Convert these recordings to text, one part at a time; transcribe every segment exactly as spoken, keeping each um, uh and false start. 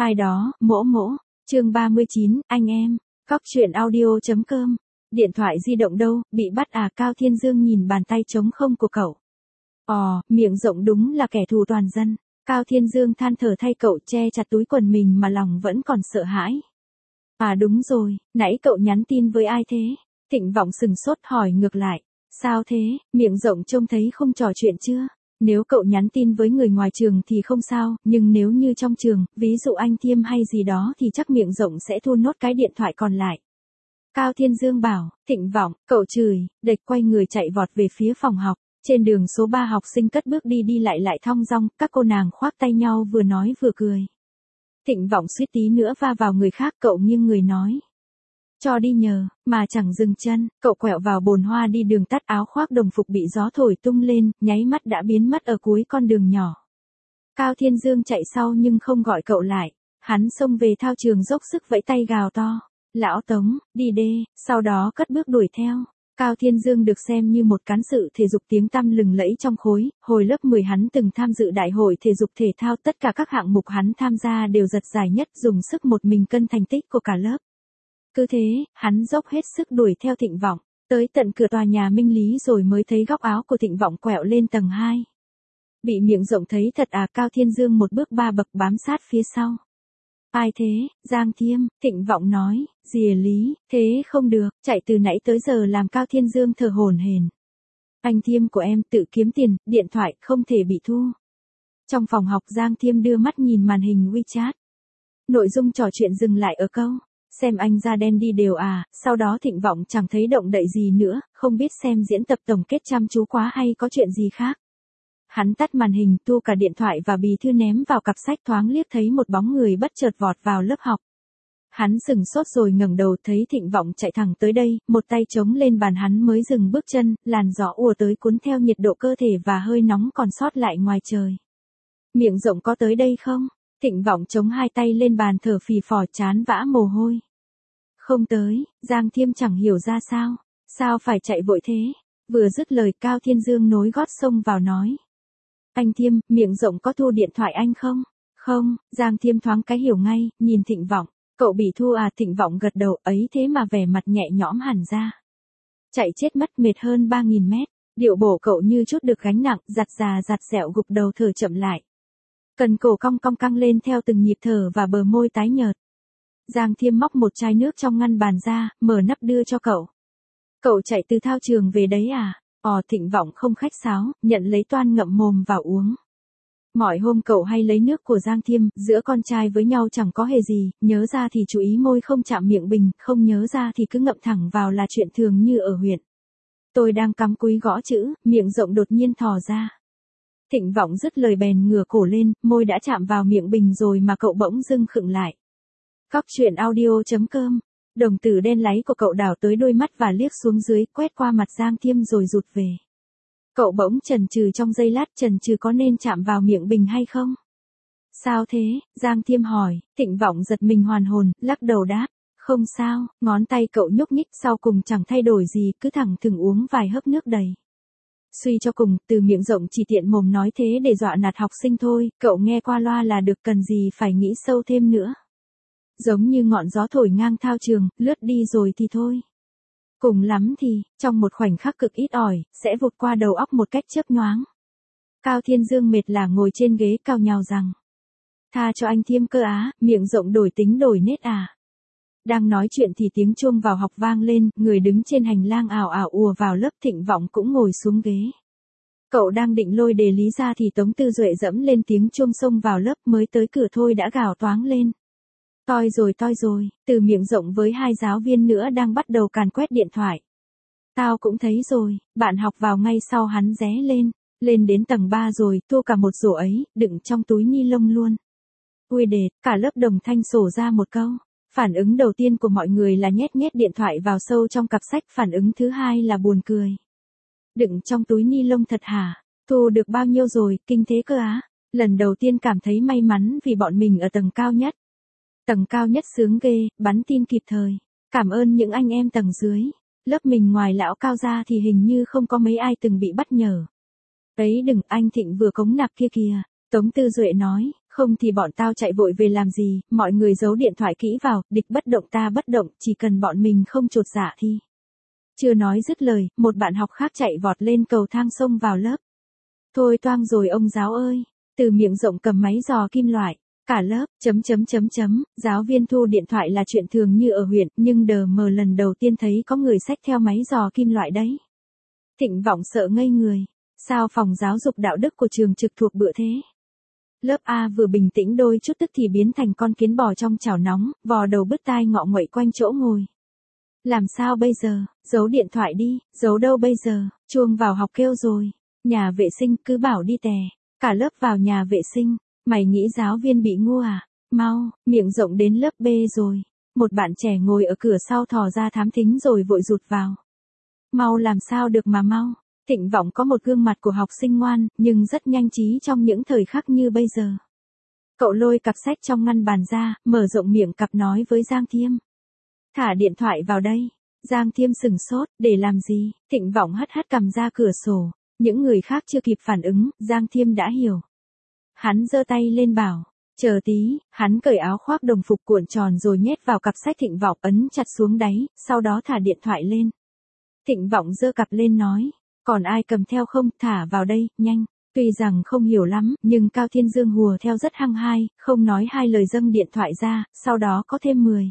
Ai đó, mỗ mỗ. Chương ba mươi chín, anh em. Cóc truyện audio.com. Điện thoại di động đâu, bị bắt à? Cao Thiên Dương nhìn bàn tay trống không của cậu. Ồ, miệng rộng đúng là kẻ thù toàn dân. Cao Thiên Dương than thở thay cậu, che chặt túi quần mình mà lòng vẫn còn sợ hãi. À đúng rồi, nãy cậu nhắn tin với ai thế? Thịnh Vọng sừng sốt hỏi ngược lại. Sao thế, miệng rộng trông thấy không trò chuyện chưa? Nếu cậu nhắn tin với người ngoài trường thì không sao, nhưng nếu như trong trường, ví dụ anh Thiêm hay gì đó thì chắc miệng rộng sẽ thu nốt cái điện thoại còn lại. Cao Thiên Dương bảo. Thịnh Vọng, cậu chửi, địch quay người chạy vọt về phía phòng học. Trên đường số ba học sinh cất bước đi đi lại lại thong dong, các cô nàng khoác tay nhau vừa nói vừa cười. Thịnh Vọng suýt tí nữa va vào người khác, cậu nghiêng người nói. Cho đi nhờ, mà chẳng dừng chân, cậu quẹo vào bồn hoa đi đường tắt, áo khoác đồng phục bị gió thổi tung lên, nháy mắt đã biến mất ở cuối con đường nhỏ. Cao Thiên Dương chạy sau nhưng không gọi cậu lại, hắn xông về thao trường dốc sức vẫy tay gào to. Lão Tống, đi đê, sau đó cất bước đuổi theo. Cao Thiên Dương được xem như một cán sự thể dục tiếng tăm lừng lẫy trong khối, hồi lớp mười hắn từng tham dự đại hội thể dục thể thao, tất cả các hạng mục hắn tham gia đều giật giải nhất, dùng sức một mình cân thành tích của cả lớp. Cứ thế, hắn dốc hết sức đuổi theo Thịnh Vọng, tới tận cửa tòa nhà Minh Lý rồi mới thấy góc áo của Thịnh Vọng quẹo lên tầng hai. Bị miệng rộng thấy thật à? Cao Thiên Dương một bước ba bậc bám sát phía sau. Ai thế? Giang Thiêm. Thịnh Vọng nói. Dìa Lý, thế không được, chạy từ nãy tới giờ làm Cao Thiên Dương thở hổn hển. Anh Thiêm của em tự kiếm tiền, điện thoại không thể bị thu. Trong phòng học Giang Thiêm đưa mắt nhìn màn hình WeChat. Nội dung trò chuyện dừng lại ở câu. Xem anh da đen đi đều à? Sau đó Thịnh Vọng chẳng thấy động đậy gì nữa, không biết xem diễn tập tổng kết chăm chú quá hay có chuyện gì khác. Hắn tắt màn hình, tu cả điện thoại và bì thư ném vào cặp sách, thoáng liếc thấy một bóng người bất chợt vọt vào lớp học. Hắn sừng sốt rồi ngẩng đầu thấy Thịnh Vọng chạy thẳng tới đây, một tay chống lên bàn hắn mới dừng bước chân, làn gió ùa tới cuốn theo nhiệt độ cơ thể và hơi nóng còn sót lại ngoài trời. Miệng rộng có tới đây không? Thịnh Vọng chống hai tay lên bàn thở phì phò, chán vã mồ hôi. Không tới. Giang Thiêm chẳng hiểu ra sao. Sao phải chạy vội thế? Vừa dứt lời Cao Thiên Dương nối gót xông vào nói. Anh Thiêm, miệng rộng có thu điện thoại anh không? Không. Giang Thiêm thoáng cái hiểu ngay, nhìn Thịnh Vọng. Cậu bị thu à? Thịnh Vọng gật đầu, ấy thế mà vẻ mặt nhẹ nhõm hẳn ra. Chạy chết mất, mệt hơn ba nghìn mét. Điệu bộ cậu như chút được gánh nặng, giặt già giặt dẹo gục đầu thở chậm lại. Cần cổ cong cong căng lên theo từng nhịp thở và bờ môi tái nhợt. Giang Thiêm móc một chai nước trong ngăn bàn ra, mở nắp đưa cho cậu. Cậu chạy từ thao trường về đấy à? Ồ. Thịnh Vọng không khách sáo, nhận lấy toan ngậm mồm vào uống. Mọi hôm cậu hay lấy nước của Giang Thiêm, giữa con trai với nhau chẳng có hề gì, nhớ ra thì chú ý môi không chạm miệng bình, không nhớ ra thì cứ ngậm thẳng vào là chuyện thường như ở huyện. Tôi đang cắm cúi gõ chữ, miệng rộng đột nhiên thò ra. Thịnh Vọng dứt lời bèn ngửa cổ lên, môi đã chạm vào miệng bình rồi mà cậu bỗng dưng khựng lại. Cóc truyện audio.com. Đồng tử đen láy của cậu đảo tới đôi mắt và liếc xuống dưới, quét qua mặt Giang Thiêm rồi rụt về. Cậu bỗng chần chừ trong giây lát, chần chừ có nên chạm vào miệng bình hay không? Sao thế? Giang Thiêm hỏi. Thịnh Vọng giật mình hoàn hồn, lắc đầu đáp. Không sao. Ngón tay cậu nhúc nhích, sau cùng chẳng thay đổi gì, cứ thẳng thừng uống vài hớp nước đầy. Suy cho cùng, từ miệng rộng chỉ tiện mồm nói thế để dọa nạt học sinh thôi, cậu nghe qua loa là được, cần gì phải nghĩ sâu thêm nữa. Giống như ngọn gió thổi ngang thao trường, lướt đi rồi thì thôi. Cùng lắm thì, trong một khoảnh khắc cực ít ỏi, sẽ vụt qua đầu óc một cách chớp nhoáng. Cao Thiên Dương mệt lả ngồi trên ghế cào nhào rằng. Tha cho anh Thiêm cơ á, miệng rộng đổi tính đổi nết à. Đang nói chuyện thì tiếng chuông vào học vang lên, người đứng trên hành lang ào ào ùa vào lớp. Thịnh Vọng cũng ngồi xuống ghế. Cậu đang định lôi đề lý ra thì Tống Tư Duệ dẫm lên tiếng chuông xông vào lớp, mới tới cửa thôi đã gào toáng lên. Toi rồi toi rồi, từ miệng rộng với hai giáo viên nữa đang bắt đầu càn quét điện thoại. Tao cũng thấy rồi, bạn học vào ngay sau hắn ré lên, lên đến tầng ba rồi, thu cả một rổ ấy, đựng trong túi ni lông luôn. Ui đệt, cả lớp đồng thanh sổ ra một câu. Phản ứng đầu tiên của mọi người là nhét nhét điện thoại vào sâu trong cặp sách, phản ứng thứ hai là buồn cười. Đựng trong túi ni lông thật hả? Thu được bao nhiêu rồi, kinh thế cơ á? Lần đầu tiên cảm thấy may mắn vì bọn mình ở tầng cao nhất. Tầng cao nhất sướng ghê, bắn tin kịp thời. Cảm ơn những anh em tầng dưới. Lớp mình ngoài lão Cao ra thì hình như không có mấy ai từng bị bắt nhở. Ấy đừng, anh Thịnh vừa cống nạp kia kìa. Tống Tư Duệ nói, Không thì bọn tao chạy vội về làm gì, mọi người giấu điện thoại kỹ vào, địch bất động ta bất động, chỉ cần bọn mình không chột dạ thì. Chưa nói dứt lời, một bạn học khác chạy vọt lên cầu thang xông vào lớp. Thôi toang rồi ông giáo ơi, từ miệng rộng cầm máy dò kim loại. Cả lớp, chấm chấm chấm chấm, giáo viên thu điện thoại là chuyện thường như ở huyện, nhưng đờ mờ lần đầu tiên thấy có người xách theo máy dò kim loại đấy. Thịnh Vọng sợ ngây người, sao phòng giáo dục đạo đức của trường trực thuộc bựa thế? Lớp A vừa bình tĩnh đôi chút tức thì biến thành con kiến bò trong chảo nóng, vò đầu bứt tai ngọ nguậy quanh chỗ ngồi. Làm sao bây giờ, giấu điện thoại đi, giấu đâu bây giờ, chuông vào học kêu rồi, nhà vệ sinh cứ bảo đi tè, cả lớp vào nhà vệ sinh. Mày nghĩ giáo viên bị ngu à? Mau, miệng rộng đến lớp B rồi. Một bạn trẻ ngồi ở cửa sau thò ra thám thính rồi vội rụt vào. Mau làm sao được mà mau. Thịnh Vọng có một gương mặt của học sinh ngoan, nhưng rất nhanh trí trong những thời khắc như bây giờ. Cậu lôi cặp sách trong ngăn bàn ra, mở rộng miệng cặp nói với Giang Thiêm. Thả điện thoại vào đây. Giang Thiêm sừng sốt, để làm gì? Thịnh Vọng hất hất cầm ra cửa sổ. Những người khác chưa kịp phản ứng, Giang Thiêm đã hiểu. Hắn giơ tay lên bảo, chờ tí, hắn cởi áo khoác đồng phục cuộn tròn rồi nhét vào cặp sách Thịnh Vọng ấn chặt xuống đáy, sau đó thả điện thoại lên. Thịnh Vọng giơ cặp lên nói, còn ai cầm theo không, thả vào đây, nhanh. Tuy rằng không hiểu lắm, nhưng Cao Thiên Dương hùa theo rất hăng hai, không nói hai lời dâng điện thoại ra, sau đó có thêm mười.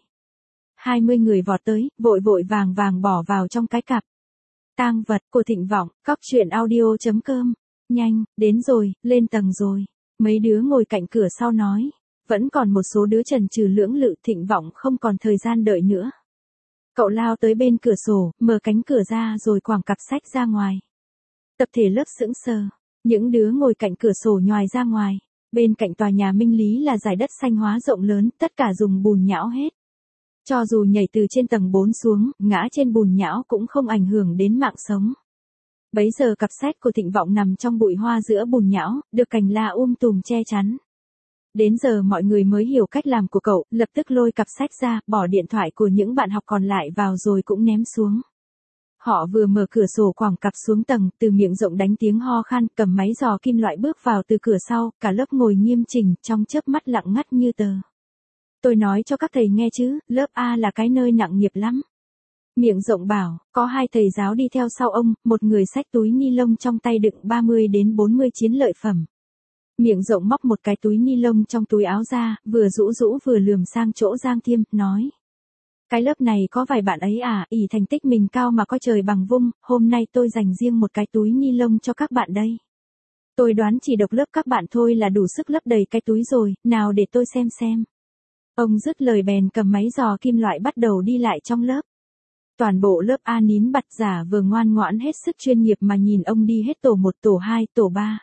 hai mươi người vọt tới, vội vội vàng vàng bỏ vào trong cái cặp. Tang vật của Thịnh Vọng, cóc truyện audio chấm com. Nhanh, đến rồi, lên tầng rồi. Mấy đứa ngồi cạnh cửa sau nói, vẫn còn một số đứa chần chừ lưỡng lự. Thịnh Vọng không còn thời gian đợi nữa. Cậu lao tới bên cửa sổ, mở cánh cửa ra rồi quẳng cặp sách ra ngoài. Tập thể lớp sững sờ, những đứa ngồi cạnh cửa sổ nhoài ra ngoài. Bên cạnh tòa nhà Minh Lý là dải đất xanh hóa rộng lớn, tất cả dùng bùn nhão hết. Cho dù nhảy từ trên tầng bốn xuống, ngã trên bùn nhão cũng không ảnh hưởng đến mạng sống. Bấy giờ cặp sách của Thịnh Vọng nằm trong bụi hoa giữa bùn nhão, được cành la um tùm che chắn. Đến giờ mọi người mới hiểu cách làm của cậu, lập tức lôi cặp sách ra, bỏ điện thoại của những bạn học còn lại vào rồi cũng ném xuống. Họ vừa mở cửa sổ quẳng cặp xuống tầng, từ miệng rộng đánh tiếng ho khan, cầm máy dò kim loại bước vào từ cửa sau, cả lớp ngồi nghiêm chỉnh, trong chớp mắt lặng ngắt như tờ. Tôi nói cho các thầy nghe chứ, lớp A là cái nơi nặng nghiệp lắm. Miệng rộng bảo, có hai thầy giáo đi theo sau ông, một người xách túi ni lông trong tay đựng ba mươi đến bốn mươi chiến lợi phẩm. Miệng rộng móc một cái túi ni lông trong túi áo ra, vừa rũ rũ vừa lườm sang chỗ Giang Thiêm, nói. Cái lớp này có vài bạn ấy à, ỷ thành tích mình cao mà coi trời bằng vung, hôm nay tôi dành riêng một cái túi ni lông cho các bạn đây. Tôi đoán chỉ độc lớp các bạn thôi là đủ sức lấp đầy cái túi rồi, nào để tôi xem xem. Ông dứt lời bèn cầm máy dò kim loại bắt đầu đi lại trong lớp. Toàn bộ lớp A nín bặt, giả vừa ngoan ngoãn hết sức chuyên nghiệp mà nhìn ông đi hết tổ một, tổ hai, tổ ba.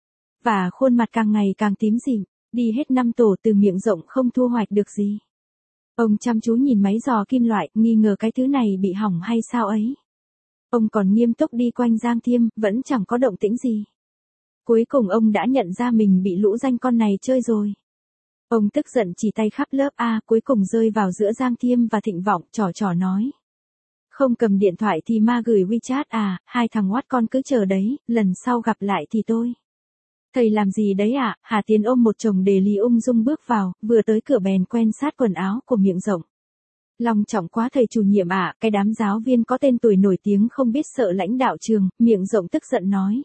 Và khuôn mặt càng ngày càng tím dịm, đi hết năm tổ từ miệng rộng không thu hoạch được gì. Ông chăm chú nhìn máy dò kim loại, nghi ngờ cái thứ này bị hỏng hay sao ấy. Ông còn nghiêm túc đi quanh Giang Thiêm, vẫn chẳng có động tĩnh gì. Cuối cùng ông đã nhận ra mình bị lũ danh con này chơi rồi. Ông tức giận chỉ tay khắp lớp A, cuối cùng rơi vào giữa Giang Thiêm và Thịnh Vọng, trò trò nói. Không cầm điện thoại thì ma gửi WeChat à, hai thằng oát con cứ chờ đấy, lần sau gặp lại thì tôi. Thầy làm gì đấy ạ? À? Hà Tiến ôm một chồng đề lý ung dung bước vào, vừa tới cửa bèn quen sát quần áo của miệng rộng. Long trọng quá thầy chủ nhiệm ạ, à, cái đám giáo viên có tên tuổi nổi tiếng không biết sợ lãnh đạo trường, miệng rộng tức giận nói.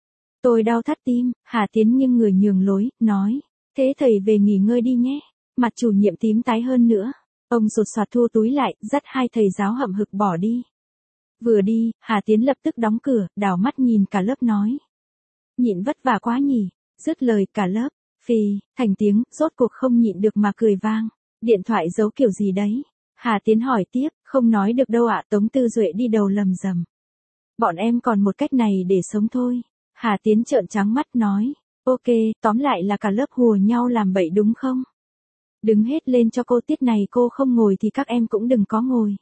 Tôi đau thắt tim, Hà Tiến nghiêng người nhường lối, nói. Thế thầy về nghỉ ngơi đi nhé. Mặt chủ nhiệm tím tái hơn nữa. Ông sột soạt thu túi lại, dắt hai thầy giáo hậm hực bỏ đi. Vừa đi, Hà Tiến lập tức đóng cửa, đảo mắt nhìn cả lớp nói. Nhịn vất vả quá nhỉ, dứt lời cả lớp, phì, thành tiếng, rốt cuộc không nhịn được mà cười vang. Điện thoại giấu kiểu gì đấy? Hà Tiến hỏi tiếp, không nói được đâu ạ. Tống Tư Duệ đi đầu lầm rầm. Bọn em còn một cách này để sống thôi. Hà Tiến trợn trắng mắt nói, ok, tóm lại là cả lớp hùa nhau làm bậy đúng không? Đứng hết lên cho cô, tiết này cô không ngồi thì các em cũng đừng có ngồi.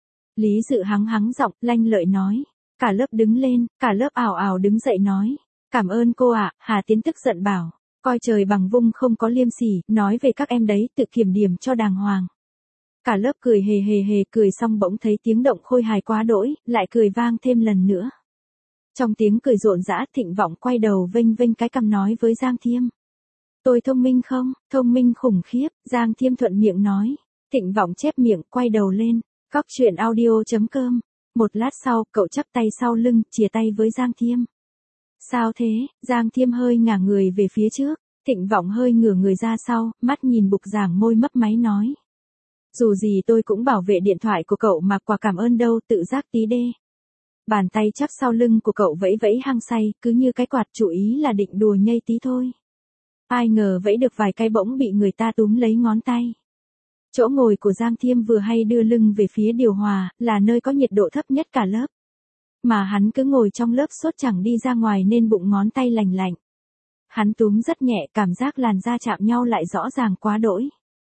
Lý Dự hắng hắng giọng, lanh lợi nói. Cả lớp đứng lên, cả lớp ảo ảo đứng dậy nói. Cảm ơn cô ạ. À. Hà Tiến tức giận bảo. Coi trời bằng vung không có liêm sỉ, nói về các em đấy, tự kiểm điểm cho đàng hoàng. Cả lớp cười hề hề hề, cười xong bỗng thấy tiếng động khôi hài quá đỗi, lại cười vang thêm lần nữa. Trong tiếng cười rộn rã, Thịnh Vọng quay đầu vênh vênh cái cằm nói với Giang Thiêm. Tôi thông minh không? Thông minh khủng khiếp, Giang Thiêm thuận miệng nói. Thịnh Vọng chép miệng, quay đầu lên. Cóc truyện audio.com. Một lát sau, cậu chắp tay sau lưng, chìa tay với Giang Thiêm. Sao thế? Giang Thiêm hơi ngả người về phía trước. Thịnh Vọng hơi ngửa người ra sau, mắt nhìn bục giảng môi mấp máy nói. Dù gì tôi cũng bảo vệ điện thoại của cậu mà, quả cảm ơn đâu, tự giác tí đê. Bàn tay chắp sau lưng của cậu vẫy vẫy hăng say, cứ như cái quạt, chủ ý là định đùa nhây tí thôi. Ai ngờ vẫy được vài cái bỗng bị người ta túm lấy ngón tay. Chỗ ngồi của Giang Thiêm vừa hay đưa lưng về phía điều hòa, là nơi có nhiệt độ thấp nhất cả lớp. Mà hắn cứ ngồi trong lớp suốt chẳng đi ra ngoài nên bụng ngón tay lành lạnh. Hắn túm rất nhẹ, cảm giác làn da chạm nhau lại rõ ràng quá đỗi.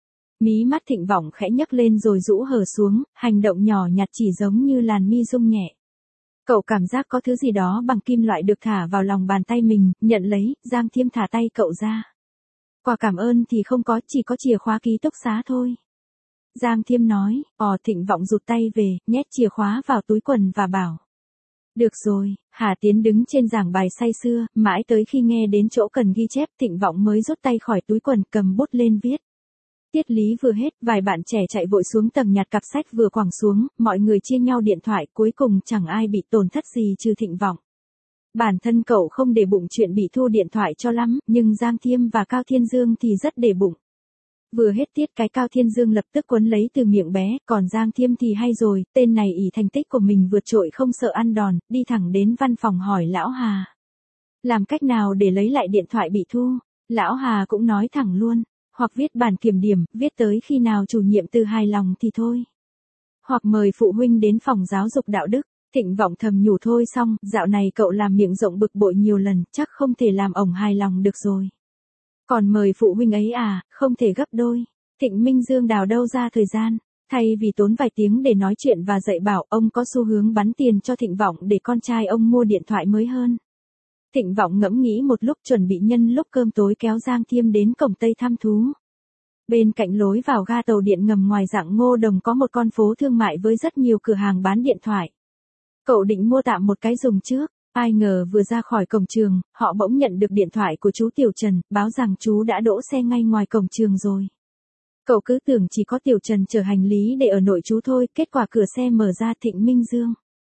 Mí mắt Thịnh Vọng khẽ nhấc lên rồi rũ hờ xuống, hành động nhỏ nhặt chỉ giống như làn mi rung nhẹ. Cậu cảm giác có thứ gì đó bằng kim loại được thả vào lòng bàn tay mình, nhận lấy, Giang Thiêm thả tay cậu ra. Quả cảm ơn thì không có, chỉ có chìa khóa ký túc xá thôi. Giang Thiêm nói, ò Thịnh Vọng rụt tay về, nhét chìa khóa vào túi quần và bảo. Được rồi, Hà Tiến đứng trên giảng bài say sưa, mãi tới khi nghe đến chỗ cần ghi chép Thịnh Vọng mới rút tay khỏi túi quần cầm bút lên viết. Tiết lý vừa hết, vài bạn trẻ chạy vội xuống tầng nhặt cặp sách vừa quẳng xuống, mọi người chia nhau điện thoại, cuối cùng chẳng ai bị tổn thất gì trừ Thịnh Vọng. Bản thân cậu không để bụng chuyện bị thu điện thoại cho lắm, nhưng Giang Thiêm và Cao Thiên Dương thì rất để bụng. Vừa hết tiết cái Cao Thiên Dương lập tức quấn lấy từ miệng bé, còn Giang Thiêm thì hay rồi, tên này ỷ thành tích của mình vượt trội không sợ ăn đòn, đi thẳng đến văn phòng hỏi Lão Hà. Làm cách nào để lấy lại điện thoại bị thu? Lão Hà cũng nói thẳng luôn, hoặc viết bản kiểm điểm, viết tới khi nào chủ nhiệm từ hài lòng thì thôi. Hoặc mời phụ huynh đến phòng giáo dục đạo đức. Thịnh Vọng thầm nhủ thôi xong, dạo này cậu làm miệng rộng bực bội nhiều lần, chắc không thể làm ổng hài lòng được rồi. Còn mời phụ huynh ấy à, không thể gấp đôi. Thịnh Minh Dương đào đâu ra thời gian, thay vì tốn vài tiếng để nói chuyện và dạy bảo, ông có xu hướng bắn tiền cho Thịnh Vọng để con trai ông mua điện thoại mới hơn. Thịnh Vọng ngẫm nghĩ một lúc chuẩn bị nhân lúc cơm tối kéo Giang Thiêm đến cổng Tây thăm thú. Bên cạnh lối vào ga tàu điện ngầm ngoài dạng Ngô Đồng có một con phố thương mại với rất nhiều cửa hàng bán điện thoại. Cậu định mua tạm một cái dùng trước, ai ngờ vừa ra khỏi cổng trường, họ bỗng nhận được điện thoại của chú Tiểu Trần, báo rằng chú đã đỗ xe ngay ngoài cổng trường rồi. Cậu cứ tưởng chỉ có Tiểu Trần chở hành lý để ở nội chú thôi, kết quả cửa xe mở ra Thịnh Minh Dương.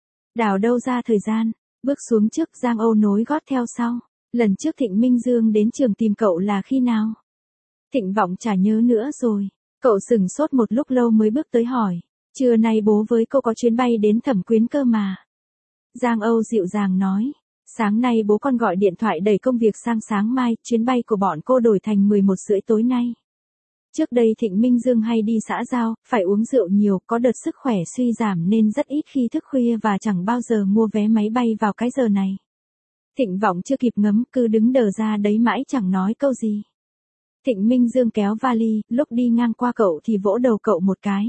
Đào đâu ra thời gian, bước xuống trước Giang Âu nối gót theo sau. Lần trước Thịnh Minh Dương đến trường tìm cậu là khi nào? Thịnh Vọng chả nhớ nữa rồi. Cậu sửng sốt một lúc lâu mới bước tới hỏi. Trưa nay bố với cô có chuyến bay đến Thẩm Quyến cơ mà. Giang Âu dịu dàng nói. Sáng nay bố con gọi điện thoại đẩy công việc sang sáng mai, chuyến bay của bọn cô đổi thành mười một rưỡi tối nay. Trước đây Thịnh Minh Dương hay đi xã giao, phải uống rượu nhiều, có đợt sức khỏe suy giảm nên rất ít khi thức khuya và chẳng bao giờ mua vé máy bay vào cái giờ này. Thịnh Vọng chưa kịp ngấm, cứ đứng đờ ra đấy mãi chẳng nói câu gì. Thịnh Minh Dương kéo vali, lúc đi ngang qua cậu thì vỗ đầu cậu một cái.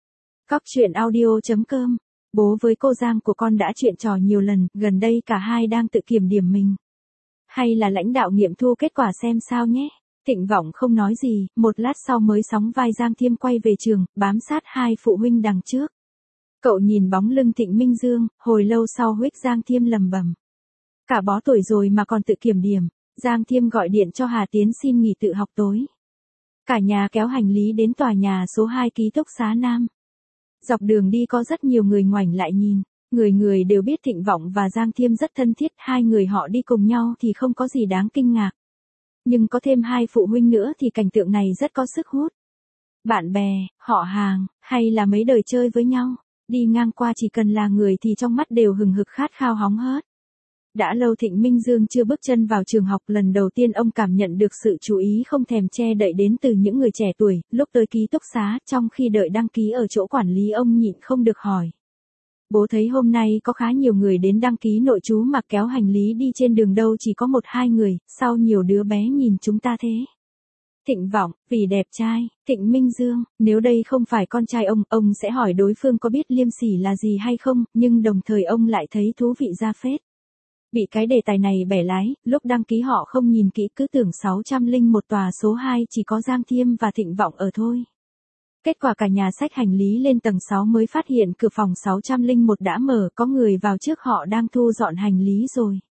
Cóc truyện audio.com. Bố với cô Giang của con đã chuyện trò nhiều lần, gần đây cả hai đang tự kiểm điểm mình. Hay là lãnh đạo nghiệm thu kết quả xem sao nhé. Thịnh Vọng không nói gì, một lát sau mới sóng vai Giang Thiêm quay về trường, bám sát hai phụ huynh đằng trước. Cậu nhìn bóng lưng Thịnh Minh Dương, hồi lâu sau huých Giang Thiêm lầm bầm. Cả bó tuổi rồi mà còn tự kiểm điểm. Giang Thiêm gọi điện cho Hà Tiến xin nghỉ tự học tối. Cả nhà kéo hành lý đến tòa nhà số hai ký túc xá Nam. Dọc đường đi có rất nhiều người ngoảnh lại nhìn, người người đều biết Thịnh Vọng và Giang Thiêm rất thân thiết, hai người họ đi cùng nhau thì không có gì đáng kinh ngạc. Nhưng có thêm hai phụ huynh nữa thì cảnh tượng này rất có sức hút. Bạn bè, họ hàng, hay là mấy đời chơi với nhau, đi ngang qua chỉ cần là người thì trong mắt đều hừng hực khát khao hóng hớt. Đã lâu Thịnh Minh Dương chưa bước chân vào trường học, lần đầu tiên ông cảm nhận được sự chú ý không thèm che đậy đến từ những người trẻ tuổi. Lúc tới ký túc xá, trong khi đợi đăng ký ở chỗ quản lý, ông nhịn không được hỏi. Bố thấy hôm nay có khá nhiều người đến đăng ký nội trú mà kéo hành lý đi trên đường đâu chỉ có một hai người, sao nhiều đứa bé nhìn chúng ta thế? Thịnh Vọng, vì đẹp trai. Thịnh Minh Dương, nếu đây không phải con trai ông, ông sẽ hỏi đối phương có biết liêm sỉ là gì hay không, nhưng đồng thời ông lại thấy thú vị ra phết. Bị cái đề tài này bẻ lái, lúc đăng ký họ không nhìn kỹ, cứ tưởng sáu trăm lẻ một tòa số hai chỉ có Giang Thiêm và Thịnh Vọng ở thôi. Kết quả cả nhà xách hành lý lên tầng sáu mới phát hiện cửa phòng sáu trăm lẻ một đã mở, có người vào trước họ đang thu dọn hành lý rồi.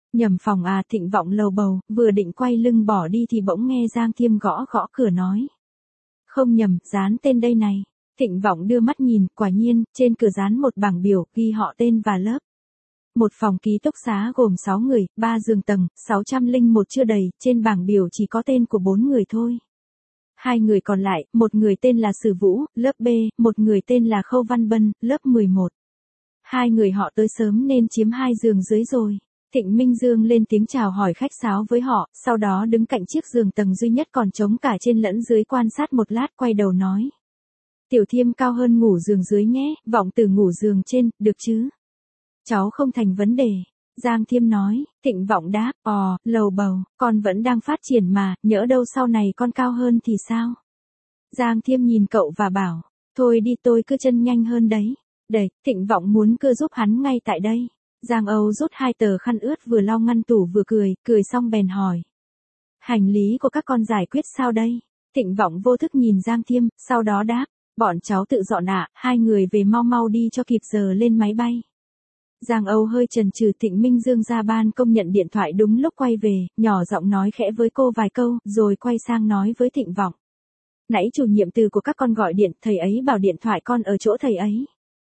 Nhầm phòng à, Thịnh Vọng lầu bầu, vừa định quay lưng bỏ đi thì bỗng nghe Giang Thiêm gõ gõ cửa nói. Không nhầm, dán tên đây này. Thịnh Vọng đưa mắt nhìn, quả nhiên, trên cửa dán một bảng biểu, ghi họ tên và lớp. Một phòng ký túc xá gồm sáu người, ba giường tầng, sáu trăm lẻ một chưa đầy, trên bảng biểu chỉ có tên của bốn người thôi. Hai người còn lại, một người tên là Sử Vũ, lớp B, một người tên là Khâu Văn Bân, lớp mười một. Hai người họ tới sớm nên chiếm hai giường dưới rồi. Thịnh Minh Dương lên tiếng chào hỏi khách sáo với họ, sau đó đứng cạnh chiếc giường tầng duy nhất còn trống cả trên lẫn dưới quan sát một lát quay đầu nói. Tiểu Thiêm cao hơn ngủ giường dưới nhé, Vọng Tử ngủ giường trên, được chứ? Cháu không thành vấn đề. Giang Thiêm nói, Thịnh Vọng đáp, ò, lầu bầu, con vẫn đang phát triển mà, nhỡ đâu sau này con cao hơn thì sao? Giang Thiêm nhìn cậu và bảo, thôi đi tôi cứ chân nhanh hơn đấy. Đẩy, Thịnh Vọng muốn cưa giúp hắn ngay tại đây. Giang Âu rút hai tờ khăn ướt vừa lau ngăn tủ vừa cười, cười xong bèn hỏi. Hành lý của các con giải quyết sao đây? Thịnh Vọng vô thức nhìn Giang Thiêm, sau đó đáp, bọn cháu tự dọn ạ, hai người về mau mau đi cho kịp giờ lên máy bay. Giang Âu hơi chần chừ. Thịnh Minh Dương ra ban công nhận điện thoại đúng lúc quay về, nhỏ giọng nói khẽ với cô vài câu, rồi quay sang nói với Thịnh Vọng. Nãy chủ nhiệm từ của các con gọi điện, thầy ấy bảo điện thoại con ở chỗ thầy ấy.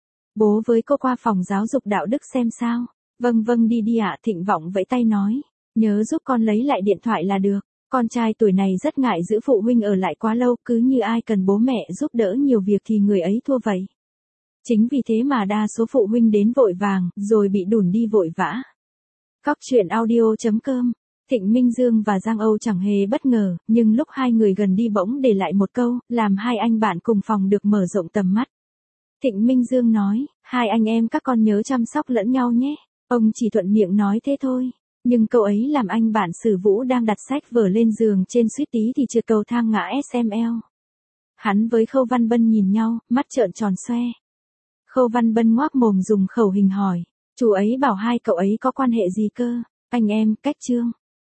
Bố với cô qua phòng giáo dục đạo đức xem sao. Vâng vâng đi đi ạ. Thịnh Vọng vẫy tay nói. Nhớ giúp con lấy lại điện thoại là được. Con trai tuổi này rất ngại giữ phụ huynh ở lại quá lâu, cứ như ai cần bố mẹ giúp đỡ nhiều việc thì người ấy thua vậy. Chính vì thế mà đa số phụ huynh đến vội vàng, rồi bị đùn đi vội vã. Cóc truyện audio chấm com. Thịnh Minh Dương và Giang Âu chẳng hề bất ngờ, nhưng lúc hai người gần đi bỗng để lại một câu, làm hai anh bạn cùng phòng được mở rộng tầm mắt. Thịnh Minh Dương nói, hai anh em các con nhớ chăm sóc lẫn nhau nhé. Ông chỉ thuận miệng nói thế thôi. Nhưng câu ấy làm anh bạn Sử Vũ đang đặt sách vở lên giường trên suýt tí thì trượt cầu thang ngã ét em lờ. Hắn với Khâu Văn Bân nhìn nhau, mắt trợn tròn xoe. Khâu Văn Bân ngoác mồm dùng khẩu hình hỏi. Chú ấy bảo hai cậu ấy có quan hệ gì cơ? Anh em, cách chương.